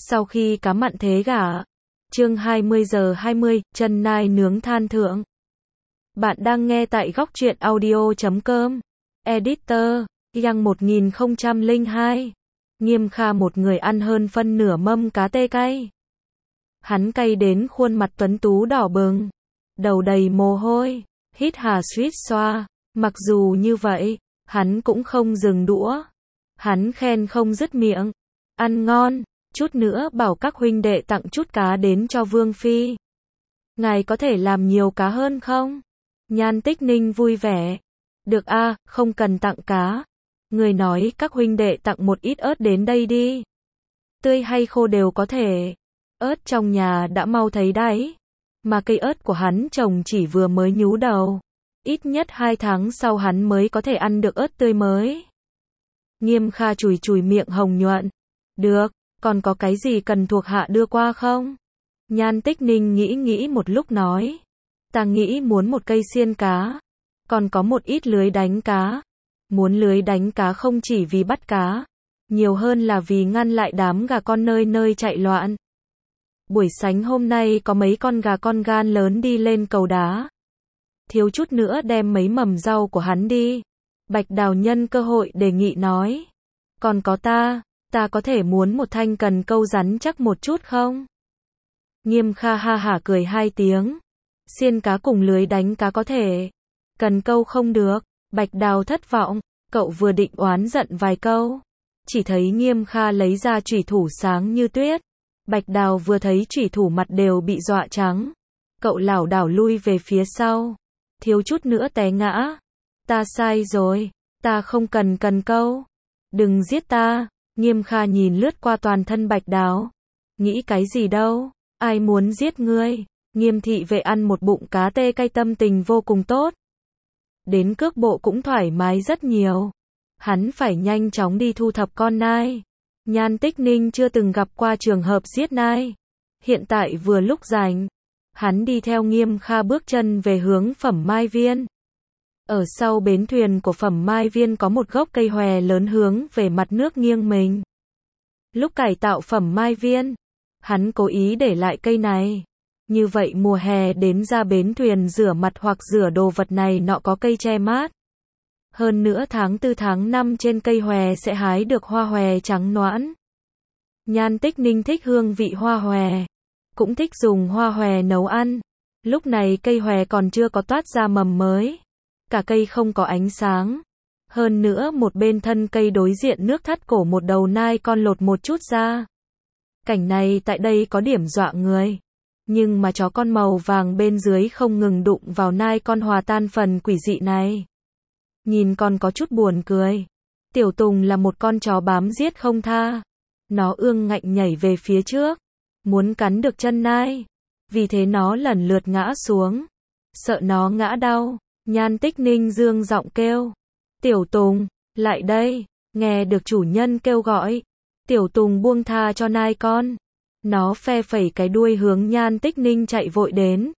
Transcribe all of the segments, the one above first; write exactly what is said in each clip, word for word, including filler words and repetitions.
Sau khi cá mặn thế gả. Chương hai mươi giờ hai mươi, chân nai nướng than thượng. Bạn đang nghe tại góc truyện audio chấm com. Editor, Yang một nghìn không trăm lẻ hai. Nghiêm Kha một người ăn hơn phân nửa mâm cá tê cay. Hắn cay đến khuôn mặt tuấn tú đỏ bừng, đầu đầy mồ hôi, hít hà suýt xoa. Mặc dù như vậy, hắn cũng không dừng đũa. Hắn khen không dứt miệng. Ăn ngon, chút nữa bảo các huynh đệ tặng chút cá đến cho Vương Phi. Ngài có thể làm nhiều cá hơn không? Nhan Tích Ninh vui vẻ. Được a, không cần tặng cá. Người nói các huynh đệ tặng một ít ớt đến đây đi. Tươi hay khô đều có thể. Ớt trong nhà đã mau thấy đấy. Mà cây ớt của hắn trồng chỉ vừa mới nhú đầu. Ít nhất hai tháng sau hắn mới có thể ăn được ớt tươi mới. Nghiêm Kha chùi chùi miệng hồng nhuận. Được, còn có cái gì cần thuộc hạ đưa qua không? Nhan Tích Ninh nghĩ nghĩ một lúc nói. Ta nghĩ muốn một cây xiên cá. Còn có một ít lưới đánh cá. Muốn lưới đánh cá không chỉ vì bắt cá. Nhiều hơn là vì ngăn lại đám gà con nơi nơi chạy loạn. Buổi sáng hôm nay có mấy con gà con gan lớn đi lên cầu đá. Thiếu chút nữa đem mấy mầm rau của hắn đi. Bạch Đào nhân cơ hội đề nghị nói. Còn có ta, ta có thể muốn một thanh cần câu rắn chắc một chút không? Nghiêm Kha ha hả cười hai tiếng. Xiên cá cùng lưới đánh cá có thể. Cần câu không được. Bạch Đào thất vọng. Cậu vừa định oán giận vài câu. Chỉ thấy Nghiêm Kha lấy ra chủy thủ sáng như tuyết. Bạch Đào vừa thấy chủy thủ mặt đều bị dọa trắng. Cậu lảo đảo lui về phía sau. Thiếu chút nữa té ngã. Ta sai rồi. Ta không cần cần câu. Đừng giết ta. Nghiêm Kha nhìn lướt qua toàn thân Bạch Đào. Nghĩ cái gì đâu. Ai muốn giết ngươi. Nghiêm thị vệ ăn một bụng cá tê cay tâm tình vô cùng tốt. Đến cước bộ cũng thoải mái rất nhiều. Hắn phải nhanh chóng đi thu thập con nai. Nhan Tích Ninh chưa từng gặp qua trường hợp giết nai. Hiện tại vừa lúc rảnh. Hắn đi theo Nghiêm Kha bước chân về hướng Phẩm Mai Viên. Ở sau bến thuyền của Phẩm Mai Viên có một gốc cây hòe lớn hướng về mặt nước nghiêng mình. Lúc cải tạo Phẩm Mai Viên, hắn cố ý để lại cây này. Như vậy mùa hè đến ra bến thuyền rửa mặt hoặc rửa đồ vật này nọ có cây che mát. Hơn nữa tháng tư tháng năm trên cây hòe sẽ hái được hoa hòe trắng noãn. Nhan Tích Ninh thích hương vị hoa hòe. Cũng thích dùng hoa hòe nấu ăn. Lúc này cây hòe còn chưa có toát ra mầm mới. Cả cây không có ánh sáng. Hơn nữa một bên thân cây đối diện nước thắt cổ một đầu nai con lột một chút ra. Cảnh này tại đây có điểm dọa người. Nhưng mà chó con màu vàng bên dưới không ngừng đụng vào nai con hòa tan phần quỷ dị này. Nhìn còn có chút buồn cười. Tiểu Tùng là một con chó bám giết không tha. Nó ương ngạnh nhảy về phía trước. Muốn cắn được chân nai. Vì thế nó lần lượt ngã xuống. Sợ nó ngã đau. Nhan Tích Ninh dương giọng kêu. Tiểu Tùng, lại đây. Nghe được chủ nhân kêu gọi. Tiểu Tùng buông tha cho nai con. Nó phe phẩy cái đuôi hướng Nhan Tích Ninh chạy vội đến.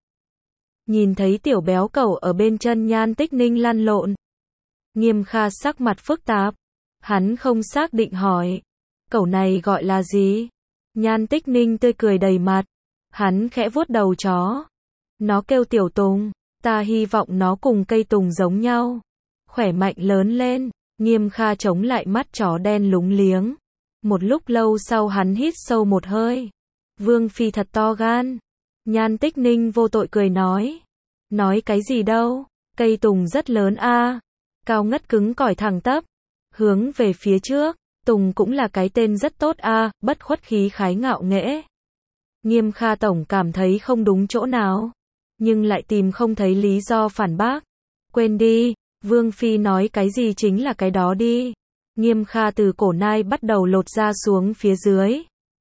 Nhìn thấy tiểu béo cẩu ở bên chân Nhan Tích Ninh lăn lộn. Nghiêm Kha sắc mặt phức tạp. Hắn không xác định hỏi. Cẩu này gọi là gì? Nhan Tích Ninh tươi cười đầy mặt. Hắn khẽ vuốt đầu chó. Nó kêu Tiểu Tùng. Ta hy vọng nó cùng cây tùng giống nhau. Khỏe mạnh lớn lên. Nghiêm Kha chống lại mắt chó đen lúng liếng. Một lúc lâu sau hắn hít sâu một hơi. Vương Phi thật to gan. Nhan Tích Ninh vô tội cười nói. Nói cái gì đâu. Cây tùng rất lớn a, cao ngất cứng cỏi thẳng tắp. Hướng về phía trước. Tùng cũng là cái tên rất tốt a, bất khuất khí khái ngạo nghễ. Nghiêm Kha tổng cảm thấy không đúng chỗ nào. Nhưng lại tìm không thấy lý do phản bác. Quên đi, Vương Phi nói cái gì chính là cái đó đi. Nghiêm Kha từ cổ nai bắt đầu lột ra xuống phía dưới.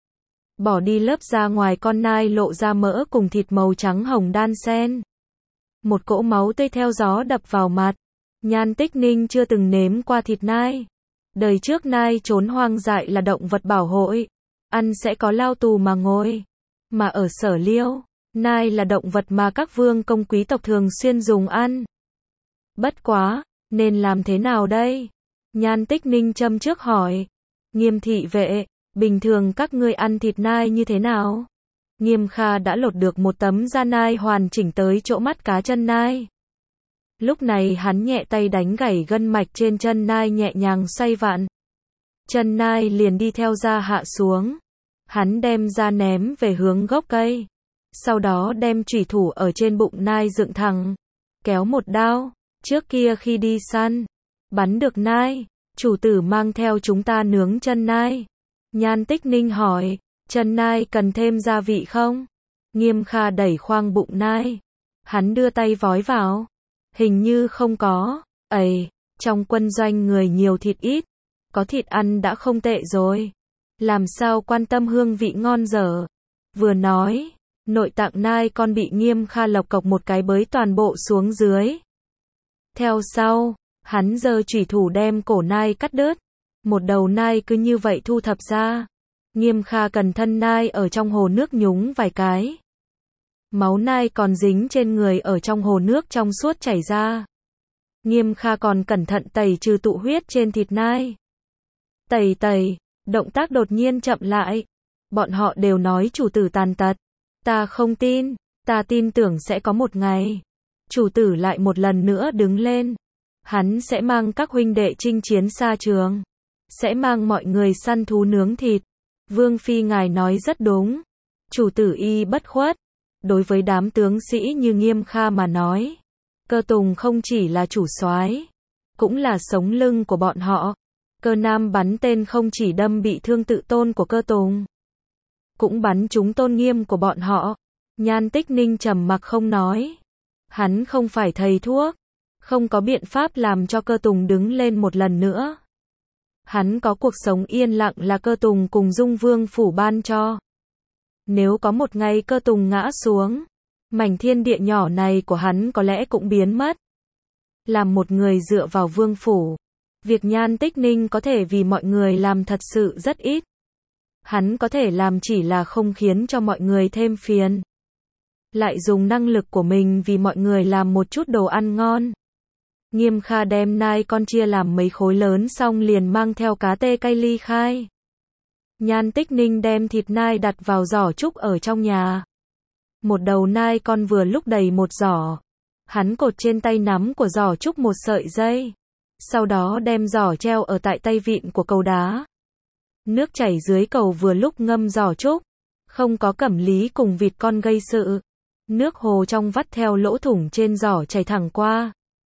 Bỏ đi lớp da ngoài con nai lộ ra mỡ cùng thịt màu trắng hồng đan xen. Một cỗ máu tươi theo gió đập vào mặt. Nhan Tích Ninh chưa từng nếm qua thịt nai. Đời trước nai trốn hoang dại là động vật bảo hộ. Ăn sẽ có lao tù mà ngồi. Mà ở Sở Liêu, nai là động vật mà các vương công quý tộc thường xuyên dùng ăn. Bất quá, nên làm thế nào đây? Nhan Tích Ninh châm trước hỏi. Nghiêm thị vệ, bình thường các ngươi ăn thịt nai như thế nào? Nghiêm Kha đã lột được một tấm da nai hoàn chỉnh tới chỗ mắt cá chân nai. Lúc này hắn nhẹ tay đánh gãy gân mạch trên chân nai, nhẹ nhàng xoay vặn. Chân nai liền đi theo da hạ xuống. Hắn đem da ném về hướng gốc cây. Sau đó đem chủy thủ ở trên bụng nai dựng thẳng. Kéo một đao. Trước kia khi đi săn, bắn được nai, chủ tử mang theo chúng ta nướng chân nai. Nhan Tích Ninh hỏi, chân nai cần thêm gia vị không? Nghiêm Kha đẩy khoang bụng nai. Hắn đưa tay vói vào. Hình như không có. Ây, trong quân doanh người nhiều thịt ít. Có thịt ăn đã không tệ rồi. Làm sao quan tâm hương vị ngon dở. Vừa nói, nội tạng nai con bị Nghiêm Kha lộc cộc một cái bới toàn bộ xuống dưới. Theo sau, hắn giơ chủy thủ đem cổ nai cắt đứt. Một đầu nai cứ như vậy thu thập ra. Nghiêm Kha cần thân nai ở trong hồ nước nhúng vài cái. Máu nai còn dính trên người ở trong hồ nước trong suốt chảy ra. Nghiêm Kha còn cẩn thận tẩy trừ tụ huyết trên thịt nai. Tẩy tẩy, động tác đột nhiên chậm lại. Bọn họ đều nói chủ tử tàn tật. Ta không tin, ta tin tưởng sẽ có một ngày. Chủ tử lại một lần nữa đứng lên. Hắn sẽ mang các huynh đệ chinh chiến xa trường. Sẽ mang mọi người săn thú nướng thịt. Vương Phi ngài nói rất đúng. Chủ tử y bất khuất. Đối với đám tướng sĩ như Nghiêm Kha mà nói, Cơ Tùng không chỉ là chủ soái, cũng là sống lưng của bọn họ. Cơ Nam bắn tên không chỉ đâm bị thương tự tôn của Cơ Tùng, cũng bắn trúng tôn nghiêm của bọn họ. Nhan Tích Ninh trầm mặc không nói. Hắn không phải thầy thuốc, không có biện pháp làm cho Cơ Tùng đứng lên một lần nữa. Hắn có cuộc sống yên lặng là Cơ Tùng cùng Dung Vương phủ ban cho. Nếu có một ngày Cơ Tùng ngã xuống, mảnh thiên địa nhỏ này của hắn có lẽ cũng biến mất. Làm một người dựa vào vương phủ, việc Nhan Tích Ninh có thể vì mọi người làm thật sự rất ít. Hắn có thể làm chỉ là không khiến cho mọi người thêm phiền. Lại dùng năng lực của mình vì mọi người làm một chút đồ ăn ngon. Nghiêm Kha đem nai con chia làm mấy khối lớn xong liền mang theo cá tê cay ly khai. Nhan Tích Ninh đem thịt nai đặt vào giỏ trúc ở trong nhà. Một đầu nai con vừa lúc đầy một giỏ. Hắn cột trên tay nắm của giỏ trúc một sợi dây. Sau đó đem giỏ treo ở tại tay vịn của cầu đá. Nước chảy dưới cầu vừa lúc ngâm giỏ trúc. Không có Cẩm Lý cùng vịt con gây sự. Nước hồ trong vắt theo lỗ thủng trên giỏ chảy thẳng qua.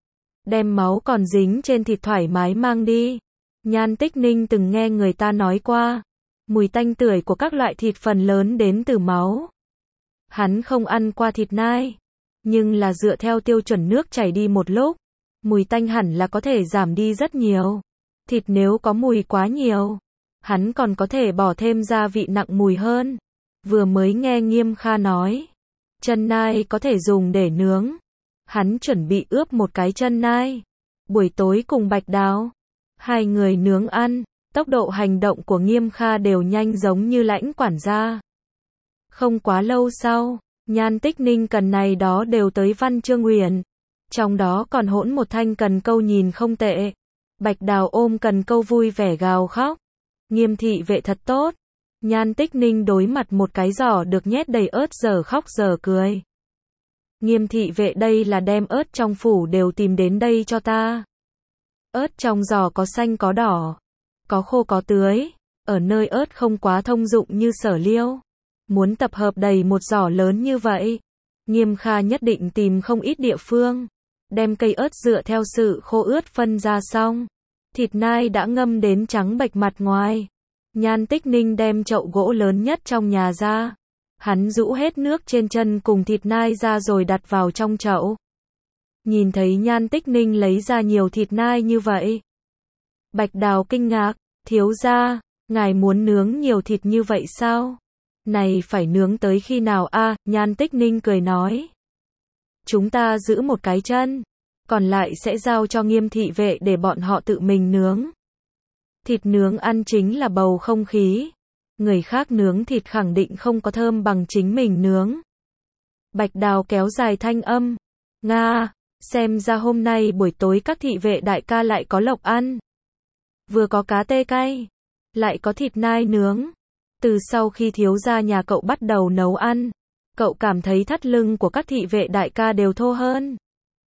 Đem máu còn dính trên thịt thoải mái mang đi. Nhan Tích Ninh từng nghe người ta nói qua. Mùi tanh tưởi của các loại thịt phần lớn đến từ máu. Hắn không ăn qua thịt nai. Nhưng là dựa theo tiêu chuẩn nước chảy đi một lúc. Mùi tanh hẳn là có thể giảm đi rất nhiều. Thịt nếu có mùi quá nhiều, hắn còn có thể bỏ thêm gia vị nặng mùi hơn. Vừa mới nghe Nghiêm Kha nói, chân nai có thể dùng để nướng. Hắn chuẩn bị ướp một cái chân nai. Buổi tối cùng Bạch Đào, hai người nướng ăn. Tốc độ hành động của Nghiêm Kha đều nhanh giống như Lãnh quản gia. Không quá lâu sau, Nhan Tích Ninh cần này đó đều tới Văn Trương Uyển. Trong đó còn hỗn một thanh cần câu nhìn không tệ. Bạch Đào ôm cần câu vui vẻ gào khóc. Nghiêm thị vệ thật tốt. Nhan Tích Ninh đối mặt một cái giỏ được nhét đầy ớt giờ khóc giờ cười. Nghiêm thị vệ đây là đem ớt trong phủ đều tìm đến đây cho ta. Ớt trong giỏ có xanh có đỏ, có khô có tưới. Ở nơi ớt không quá thông dụng như Sở Liêu, muốn tập hợp đầy một giỏ lớn như vậy, Nghiêm Kha nhất định tìm không ít địa phương. Đem cây ớt dựa theo sự khô ướt phân ra xong. Thịt nai đã ngâm đến trắng bệch mặt ngoài. Nhan Tích Ninh đem chậu gỗ lớn nhất trong nhà ra. Hắn rũ hết nước trên chân cùng thịt nai ra rồi đặt vào trong chậu. Nhìn thấy Nhan Tích Ninh lấy ra nhiều thịt nai như vậy, Bạch Đào kinh ngạc, thiếu gia, ngài muốn nướng nhiều thịt như vậy sao? Này phải nướng tới khi nào a? À, Nhan Tích Ninh cười nói. Chúng ta giữ một cái chân, còn lại sẽ giao cho Nghiêm thị vệ để bọn họ tự mình nướng. Thịt nướng ăn chính là bầu không khí. Người khác nướng thịt khẳng định không có thơm bằng chính mình nướng. Bạch Đào kéo dài thanh âm. Nga, xem ra hôm nay buổi tối các thị vệ đại ca lại có lộc ăn. Vừa có cá tê cay, lại có thịt nai nướng. Từ sau khi thiếu gia nhà cậu bắt đầu nấu ăn, cậu cảm thấy thắt lưng của các thị vệ đại ca đều thô hơn.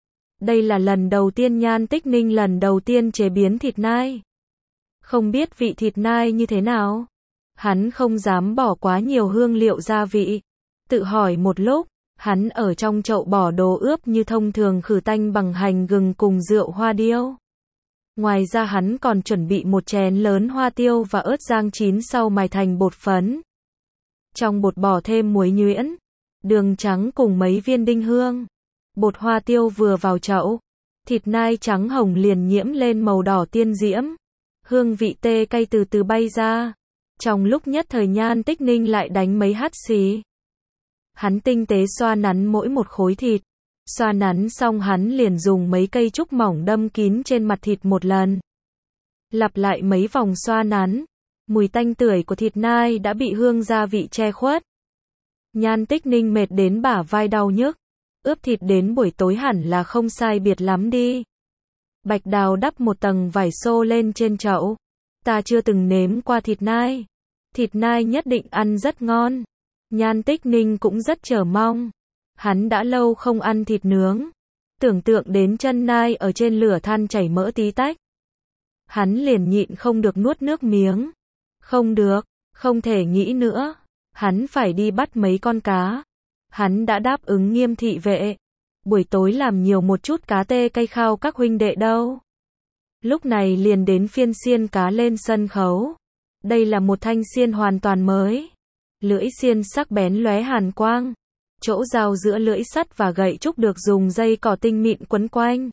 Đây là lần đầu tiên Nhan Tích Ninh lần đầu tiên chế biến thịt nai. Không biết vị thịt nai như thế nào. Hắn không dám bỏ quá nhiều hương liệu gia vị. Tự hỏi một lúc, hắn ở trong chậu bỏ đồ ướp như thông thường khử tanh bằng hành gừng cùng rượu hoa điêu. Ngoài ra hắn còn chuẩn bị một chén lớn hoa tiêu và ớt rang chín sau mài thành bột phấn. Trong bột bỏ thêm muối nhuyễn, đường trắng cùng mấy viên đinh hương. Bột hoa tiêu vừa vào chậu, thịt nai trắng hồng liền nhiễm lên màu đỏ tiên diễm. Hương vị tê cay từ từ bay ra. Trong lúc nhất thời Nhan Tích Ninh lại đánh mấy hắt xì. Hắn tinh tế xoa nắn mỗi một khối thịt. Xoa nắn xong hắn liền dùng mấy cây trúc mỏng đâm kín trên mặt thịt một lần. Lặp lại mấy vòng xoa nắn. Mùi tanh tưởi của thịt nai đã bị hương gia vị che khuất. Nhan Tích Ninh mệt đến bả vai đau nhức. Ướp thịt đến buổi tối hẳn là không sai biệt lắm đi. Bạch Đào đắp một tầng vải xô lên trên chậu. Ta chưa từng nếm qua thịt nai. Thịt nai nhất định ăn rất ngon. Nhan Tích Ninh cũng rất chờ mong. Hắn đã lâu không ăn thịt nướng. Tưởng tượng đến chân nai ở trên lửa than chảy mỡ tí tách. Hắn liền nhịn không được nuốt nước miếng. Không được, không thể nghĩ nữa. Hắn phải đi bắt mấy con cá. Hắn đã đáp ứng Nghiêm thị vệ. Buổi tối làm nhiều một chút cá tê cay khao các huynh đệ đâu. Lúc này liền đến phiên xiên cá lên sân khấu. Đây là một thanh xiên hoàn toàn mới. Lưỡi xiên sắc bén lóe hàn quang. Chỗ giao giữa lưỡi sắt và gậy trúc được dùng dây cỏ tinh mịn quấn quanh.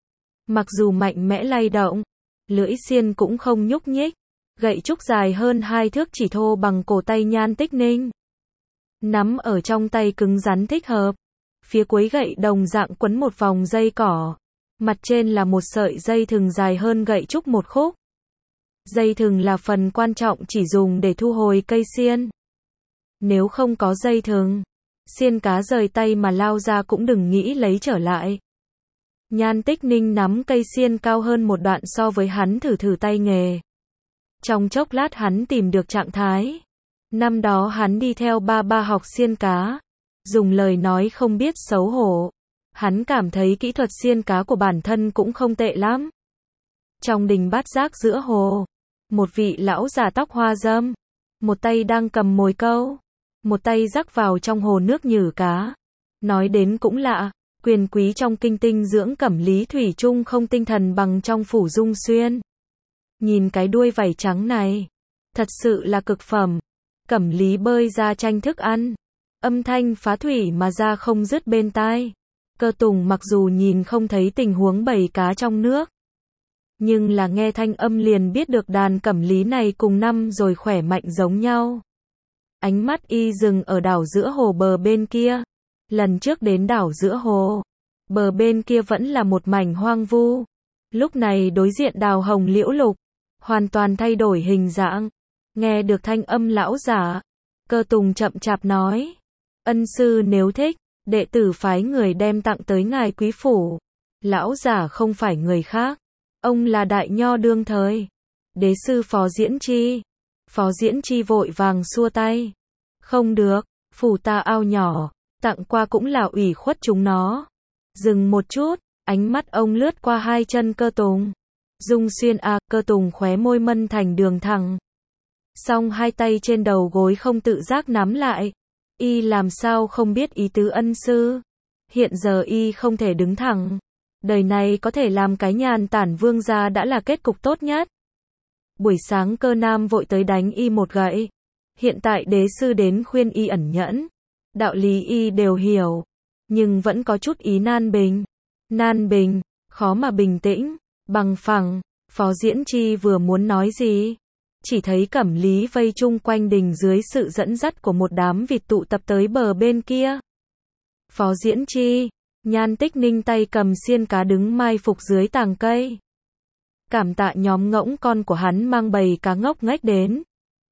Mặc dù mạnh mẽ lay động, lưỡi xiên cũng không nhúc nhích. Gậy trúc dài hơn hai thước chỉ thô bằng cổ tay Nhan Tích Ninh. Nắm ở trong tay cứng rắn thích hợp. Phía cuối gậy đồng dạng quấn một vòng dây cỏ. Mặt trên là một sợi dây thừng dài hơn gậy trúc một khúc. Dây thừng là phần quan trọng chỉ dùng để thu hồi cây xiên. Nếu không có dây thừng, xiên cá rời tay mà lao ra cũng đừng nghĩ lấy trở lại. Nhan Tích Ninh nắm cây xiên cao hơn một đoạn so với hắn thử thử tay nghề. Trong chốc lát hắn tìm được trạng thái. Năm đó hắn đi theo ba ba học xiên cá. Dùng lời nói không biết xấu hổ. Hắn cảm thấy kỹ thuật xiên cá của bản thân cũng không tệ lắm. Trong đình bát giác giữa hồ, một vị lão già tóc hoa râm, một tay đang cầm mồi câu, một tay rắc vào trong hồ nước nhử cá. Nói đến cũng lạ, quyền quý trong kinh tinh dưỡng Cẩm Lý thủy chung không tinh thần bằng trong phủ Dung Xuyên. Nhìn cái đuôi vảy trắng này, thật sự là cực phẩm. Cẩm Lý bơi ra tranh thức ăn, âm thanh phá thủy mà ra không dứt bên tai. Cơ Tùng mặc dù nhìn không thấy tình huống bầy cá trong nước, nhưng là nghe thanh âm liền biết được đàn Cẩm Lý này cùng năm rồi khỏe mạnh giống nhau. Ánh mắt y dừng ở đảo giữa hồ bờ bên kia. Lần trước đến đảo giữa hồ, bờ bên kia vẫn là một mảnh hoang vu. Lúc này đối diện đào hồng liễu lục, hoàn toàn thay đổi hình dạng. Nghe được thanh âm lão giả, Cơ Tùng chậm chạp nói: Ân sư nếu thích, đệ tử phái người đem tặng tới ngài quý phủ. Lão giả không phải người khác, ông là đại nho đương thời, đế sư Phó Diễn Chi. Phó Diễn Chi vội vàng xua tay: Không được, phủ ta ao nhỏ, tặng qua cũng là ủy khuất chúng nó. Dừng một chút, ánh mắt ông lướt qua hai chân Cơ Tùng. Dung Xuyên à, Cơ Tùng khóe môi mân thành đường thẳng. Song hai tay trên đầu gối không tự giác nắm lại. Y làm sao không biết ý tứ ân sư. Hiện giờ y không thể đứng thẳng. Đời này có thể làm cái nhàn tản vương gia đã là kết cục tốt nhất. Buổi sáng Cơ Nam vội tới đánh y một gậy. Hiện tại đế sư đến khuyên y ẩn nhẫn. Đạo lý y đều hiểu, nhưng vẫn có chút ý nan bình. Nan bình, khó mà bình tĩnh, bằng phẳng. Phó Diễn Chi vừa muốn nói gì, chỉ thấy Cẩm Lý vây chung quanh đình dưới sự dẫn dắt của một đám vịt tụ tập tới bờ bên kia. Phó Diễn Chi, Nhan Tích Ninh tay cầm xiên cá đứng mai phục dưới tàng cây. Cảm tạ nhóm ngỗng con của hắn mang bầy cá ngốc nghếch đến.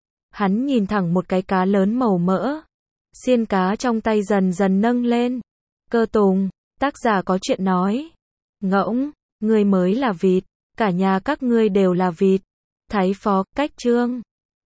Hắn nhìn thẳng một cái cá lớn màu mỡ. Xiên cá trong tay dần dần nâng lên. Cơ Tùng, tác giả có chuyện nói. Ngỗng, ngươi mới là vịt, cả nhà các ngươi đều là vịt. Thái Phó, cách trương.